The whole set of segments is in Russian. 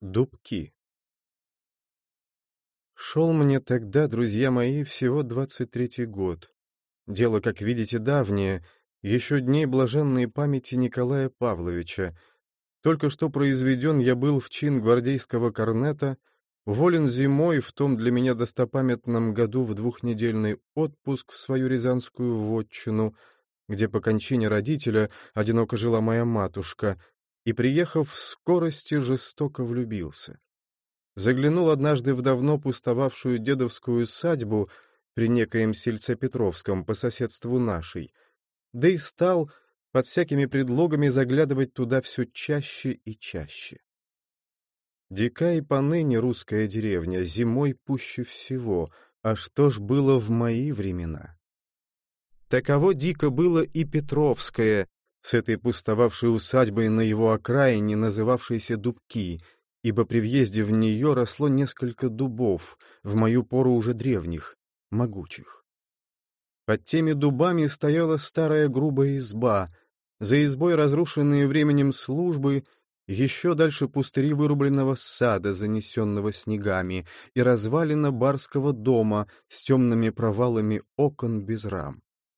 Дубки. Шел мне тогда, друзья мои, всего 23-й год. Дело, как видите, давнее, еще дней блаженной памяти Николая Павловича. Только что произведен я был в чин гвардейского корнета, уволен зимой в том для меня достопамятном году в двухнедельный отпуск в свою рязанскую вотчину, где по кончине родителя одиноко жила моя матушка, и, приехав в скорости, жестоко влюбился. Заглянул однажды в давно пустовавшую дедовскую усадьбу при некоем сельце Петровском по соседству нашей, да и стал под всякими предлогами заглядывать туда все чаще и чаще. Дика и поныне русская деревня, зимой пуще всего, а что ж было в мои времена? Таково дико было и Петровское, с этой пустовавшей усадьбой на его окраине, называвшейся Дубки, ибо при въезде в нее росло несколько дубов, в мою пору уже древних, могучих. Под теми дубами стояла старая грубая изба, за избой разрушенные временем службы, еще дальше пустыри вырубленного сада, занесенного снегами, и развалина барского дома с темными провалами окон без рам.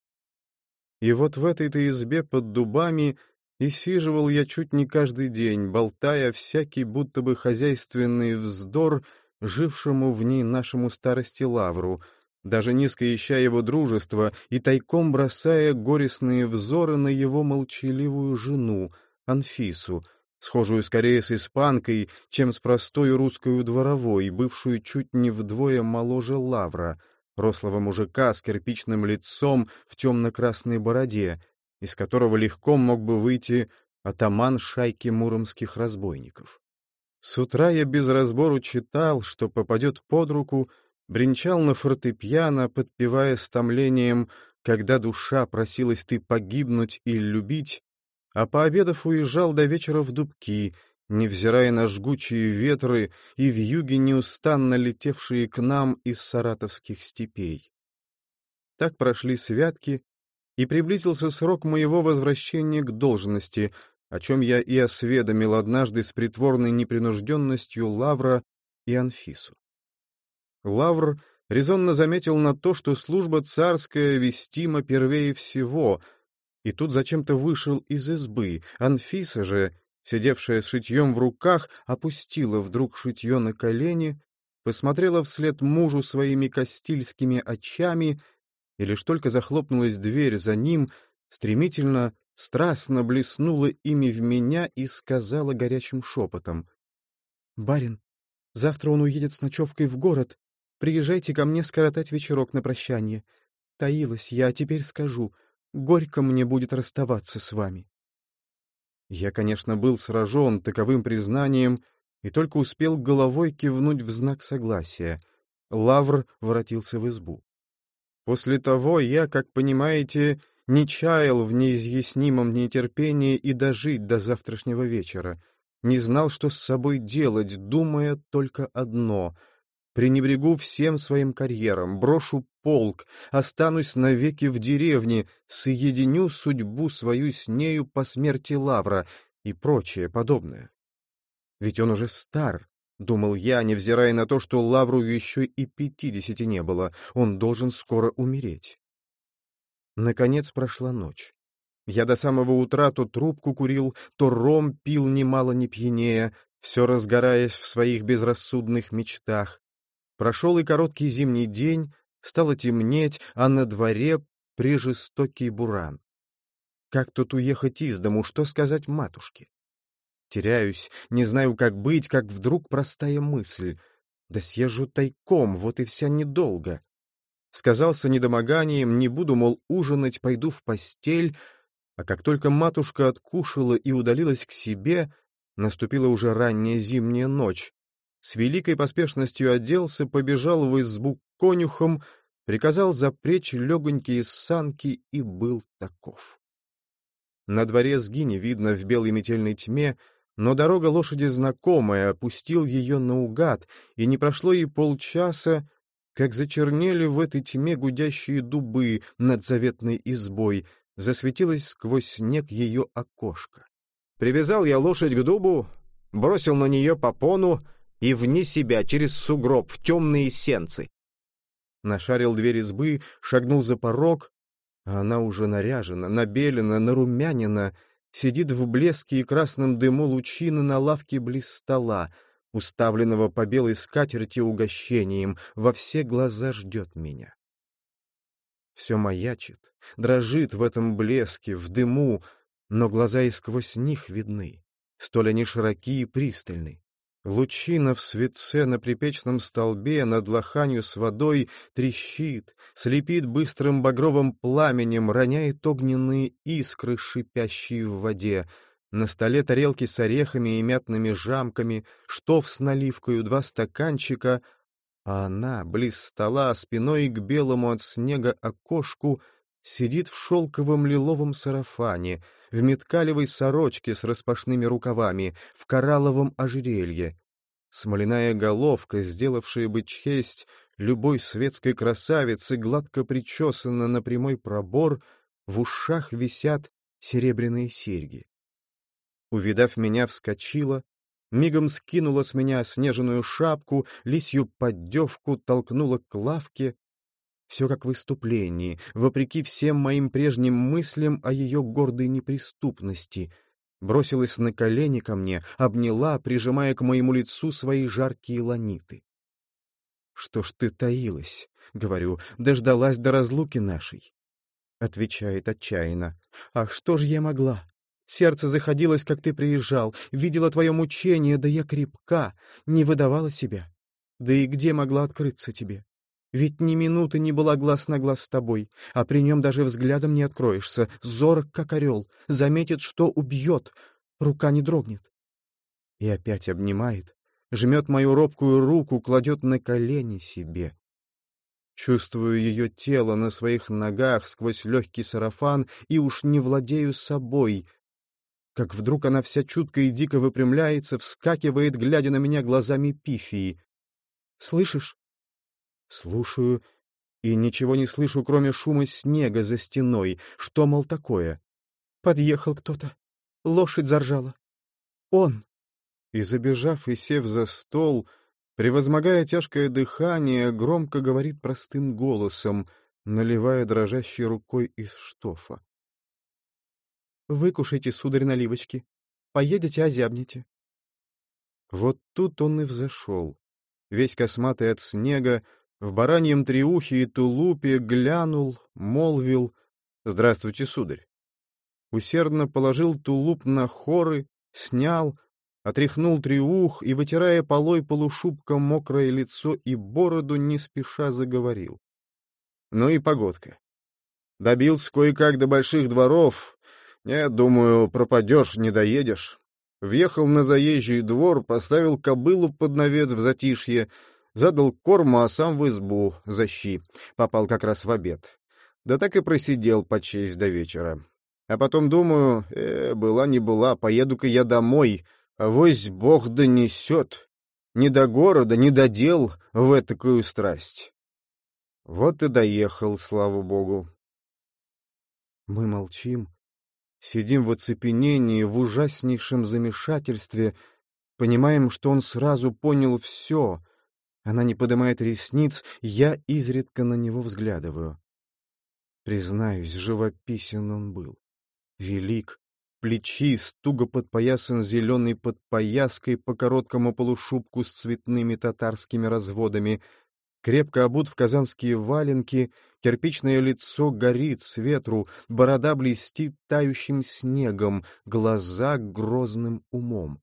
И вот в этой-то избе под дубами и сиживал я чуть не каждый день, болтая всякий будто бы хозяйственный вздор жившему в ней нашему старости Лавру, даже низко ища его дружества и тайком бросая горестные взоры на его молчаливую жену, Анфису, схожую скорее с испанкой, чем с простою русскою дворовой, бывшую чуть не вдвое моложе Лавра, рослого мужика с кирпичным лицом в темно-красной бороде, из которого легко мог бы выйти атаман шайки муромских разбойников. С утра я без разбору читал, что попадет под руку, бренчал на фортепиано, подпевая с томлением «Когда душа просилась ты погибнуть и любить», а пообедав уезжал до вечера в Дубки, невзирая на жгучие ветры и вьюги, неустанно летевшие к нам из саратовских степей. Так прошли святки, и приблизился срок моего возвращения к должности, о чем я и осведомил однажды с притворной непринужденностью Лавра и Анфису. Лавр резонно заметил на то, что служба царская вестима первее всего, и тут зачем-то вышел из избы. Анфиса же, сидевшая с шитьем в руках, опустила вдруг шитье на колени, посмотрела вслед мужу своими кастильскими очами, и лишь только захлопнулась дверь за ним, стремительно, страстно блеснула ими в меня и сказала горячим шепотом: «Барин, завтра он уедет с ночевкой в город. Приезжайте ко мне скоротать вечерок на прощание. Таилась я, а теперь скажу, горько мне будет расставаться с вами». Я, конечно, был сражен таковым признанием и только успел головой кивнуть в знак согласия. Лавр воротился в избу. После того я, как понимаете, не чаял в неизъяснимом нетерпении и дожить до завтрашнего вечера, не знал, что с собой делать, думая только одно — пренебрегу всем своим карьером, брошу полк, останусь навеки в деревне, соединю судьбу свою с нею по смерти Лавра и прочее подобное. Ведь он уже стар, — думал я, невзирая на то, что Лавру еще и 50 не было, он должен скоро умереть. Наконец прошла ночь. Я до самого утра то трубку курил, то ром пил немало не пьянея, все разгораясь в своих безрассудных мечтах. Прошел и короткий зимний день, стало темнеть, а на дворе прежестокий буран. Как тут уехать из дому, что сказать матушке? Теряюсь, не знаю, как быть, как вдруг простая мысль. Да съезжу тайком, вот и вся недолго. Сказался недомоганием, не буду, мол, ужинать, пойду в постель, а как только матушка откушала и удалилась к себе, наступила уже ранняя зимняя ночь. С великой поспешностью оделся, побежал в избу к конюхам, приказал запречь легонькие санки и был таков. На дворе сгини видно в белой метельной тьме, но дорога лошади знакомая, опустил ее наугад, и не прошло и полчаса, как зачернели в этой тьме гудящие дубы над заветной избой, засветилось сквозь снег ее окошко. Привязал я лошадь к дубу, бросил на нее попону и вне себя через сугроб в темные сенцы. Нашарил дверь избы, шагнул за порог, а она уже наряжена, набелена, нарумянина, сидит в блеске и красном дыму лучины на лавке близ стола, уставленного по белой скатерти угощением, во все глаза ждет меня. Все маячит, дрожит в этом блеске, в дыму, но глаза и сквозь них видны, столь они широки и пристальны. Лучина в светце на припечном столбе над лоханью с водой трещит, слепит быстрым багровым пламенем, роняет огненные искры, шипящие в воде. На столе тарелки с орехами и мятными жамками, штоф с наливкою, 2 стаканчика, а она, близ стола, спиной к белому от снега окошку, сидит в шелковом лиловом сарафане, в меткалевой сорочке с распашными рукавами, в коралловом ожерелье. Смоляная головка, сделавшая бы честь любой светской красавице, гладко причесана на прямой пробор, в ушах висят серебряные серьги. Увидав меня, вскочила, мигом скинула с меня снежную шапку, лисью поддевку, толкнула к лавке. Все как в выступлении, вопреки всем моим прежним мыслям о ее гордой неприступности. Бросилась на колени ко мне, обняла, прижимая к моему лицу свои жаркие ланиты. «Что ж ты таилась?» — говорю, — «дождалась до разлуки нашей». Отвечает отчаянно: «Ах, что ж я могла? Сердце заходилось, как ты приезжал, видела твое мучение, да я крепка, не выдавала себя. Да и где могла открыться тебе? Ведь ни минуты не была глаз на глаз с тобой, а при нем даже взглядом не откроешься, зорок, как орел, заметит, что убьет, рука не дрогнет». И опять обнимает, жмет мою робкую руку, кладет на колени себе. Чувствую ее тело на своих ногах сквозь легкий сарафан и уж не владею собой, как вдруг она вся чутко и дико выпрямляется, вскакивает, глядя на меня глазами Пифии. «Слышишь?» Слушаю и ничего не слышу, кроме шума снега за стеной. Что, мол, такое? Подъехал кто-то. Лошадь заржала. Он. И, забежав и сев за стол, превозмогая тяжкое дыхание, громко говорит простым голосом, наливая дрожащей рукой из штофа: «Выкушайте, сударь, наливочки. Поедете, озябнете». Вот тут он и взошел, весь косматый от снега, в бараньем триухе и тулупе, глянул, молвил: «Здравствуйте, сударь». Усердно положил тулуп на хоры, снял, отряхнул триух и, вытирая полой полушубком мокрое лицо и бороду, не спеша заговорил: «Ну и погодка. Добился кое-как до больших дворов. Нет, думаю, пропадешь, не доедешь. Въехал на заезжий двор, поставил кобылу под навес в затишье, задал корму, а сам в избу за щи. Попал как раз в обед. Да так и просидел почесть до вечера. А потом думаю, была не была, поеду-ка я домой, авось Бог донесет. Ни до города, ни до дел в этакую страсть». Вот и доехал, слава Богу. Мы молчим, сидим в оцепенении, в ужаснейшем замешательстве, понимаем, что он сразу понял все. Она не поднимает ресниц, я изредка на него взглядываю. Признаюсь, живописен он был. Велик, плечист, туго подпоясан зеленой подпояской по короткому полушубку с цветными татарскими разводами, крепко обут в казанские валенки, кирпичное лицо горит с ветру, борода блестит тающим снегом, глаза грозным умом.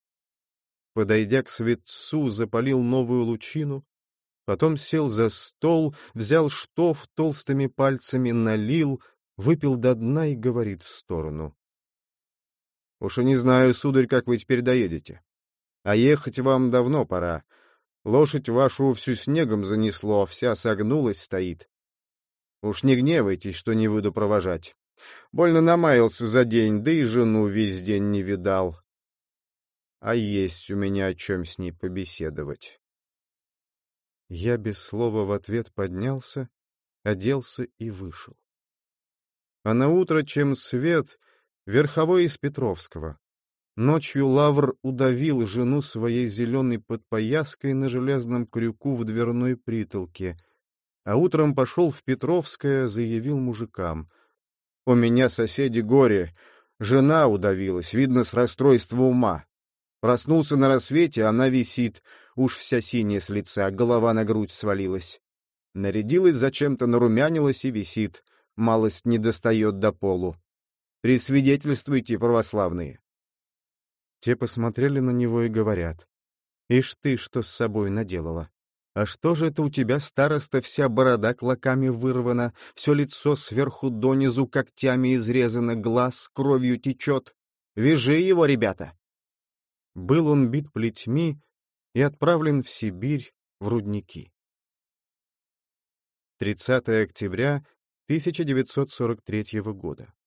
Подойдя к светцу, запалил новую лучину, потом сел за стол, взял штоф толстыми пальцами, налил, выпил до дна и говорит в сторону: «Уж и не знаю, сударь, как вы теперь доедете. А ехать вам давно пора. Лошадь вашу всю снегом занесло, вся согнулась стоит. Уж не гневайтесь, что не выйду провожать. Больно намаялся за день, да и жену весь день не видал. А есть у меня о чем с ней побеседовать». Я без слова в ответ поднялся, оделся и вышел. А наутро, чем свет, верховой из Петровского. Ночью Лавр удавил жену своей зеленой подпояской на железном крюку в дверной притолке, а утром пошел в Петровское, заявил мужикам: «У меня, соседи, горе, жена удавилась, видно, с расстройства ума. Проснулся на рассвете, она висит, уж вся синяя с лица, голова на грудь свалилась. Нарядилась зачем-то, нарумянилась и висит, малость не достает до полу. Присвидетельствуйте, православные». Те посмотрели на него и говорят: «Ишь ты, что с собой наделала? А что же это у тебя, староста, вся борода клоками вырвана, все лицо сверху донизу когтями изрезано, глаз кровью течет? Вяжи его, ребята!» Был он бит плетьми и отправлен в Сибирь, в рудники. 30 октября 1943 года.